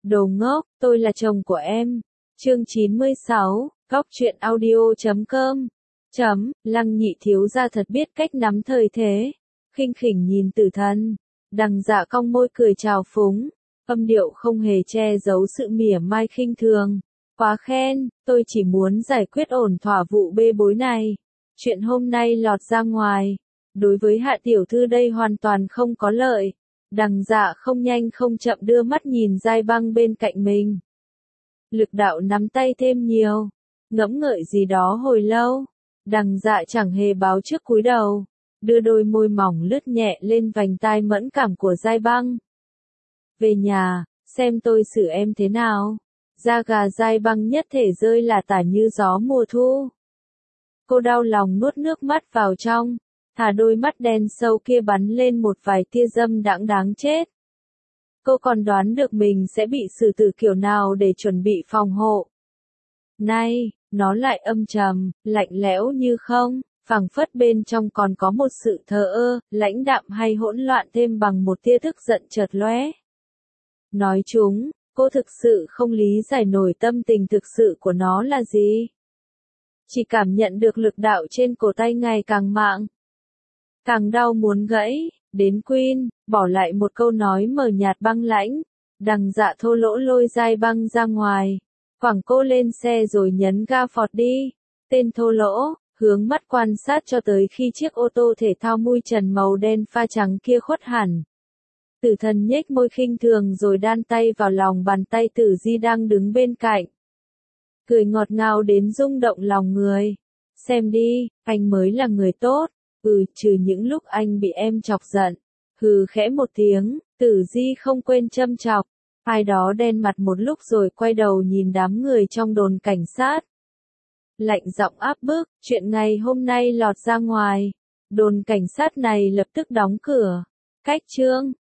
Đồ ngốc, tôi là chồng của em. Chương 96, Góc truyện audio.com. Lăng Nhị thiếu gia thật biết cách nắm thời thế. Khinh khỉnh nhìn Tử Thần. Đằng Dạ cong môi cười chào phúng, âm điệu không hề che giấu sự mỉa mai khinh thường. Quá khen, tôi chỉ muốn giải quyết ổn thỏa vụ bê bối này. Chuyện hôm nay lọt ra ngoài, đối với Hạ tiểu thư đây hoàn toàn không có lợi. Đằng Dạ không nhanh không chậm đưa mắt nhìn Giai Băng bên cạnh mình. Lực đạo nắm tay thêm nhiều, ngẫm ngợi gì đó hồi lâu. Đằng Dạ chẳng hề báo trước cúi đầu, đưa đôi môi mỏng lướt nhẹ lên vành tai mẫn cảm của Giai Băng. Về nhà, xem tôi xử em thế nào. Da gà Giai Băng nhất thể rơi là tả như gió mùa thu. Cô đau lòng nuốt nước mắt vào trong, thả đôi mắt đen sâu kia bắn lên một vài tia dâm đãng đáng chết. Cô còn đoán được mình sẽ bị xử tử kiểu nào để chuẩn bị phòng hộ. Nay, nó lại âm trầm, lạnh lẽo như không, phảng phất bên trong còn có một sự thờ ơ, lãnh đạm hay hỗn loạn thêm bằng một tia tức giận chợt lóe. Nói chung, cô thực sự không lý giải nổi tâm tình thực sự của nó là gì. Chỉ cảm nhận được lực đạo trên cổ tay ngày càng mạnh. Càng đau muốn gãy, đến Queen, bỏ lại một câu nói mờ nhạt băng lãnh. Đằng Dạ thô lỗ lôi Giai Băng ra ngoài, quẳng cô lên xe rồi nhấn ga phọt đi. Tên thô lỗ, hướng mắt quan sát cho tới khi chiếc ô tô thể thao mui trần màu đen pha trắng kia khuất hẳn. Tử Thần nhếch môi khinh thường rồi đan tay vào lòng bàn tay Tử Di đang đứng bên cạnh. Cười ngọt ngào đến rung động lòng người. Xem đi, anh mới là người tốt. Trừ những lúc anh bị em chọc giận. Hừ khẽ một tiếng, Tử Di không quên châm chọc. Ai đó đen mặt một lúc rồi quay đầu nhìn đám người trong đồn cảnh sát. Lạnh giọng áp bức, chuyện ngày hôm nay lọt ra ngoài. Đồn cảnh sát này lập tức đóng cửa. Cách chương.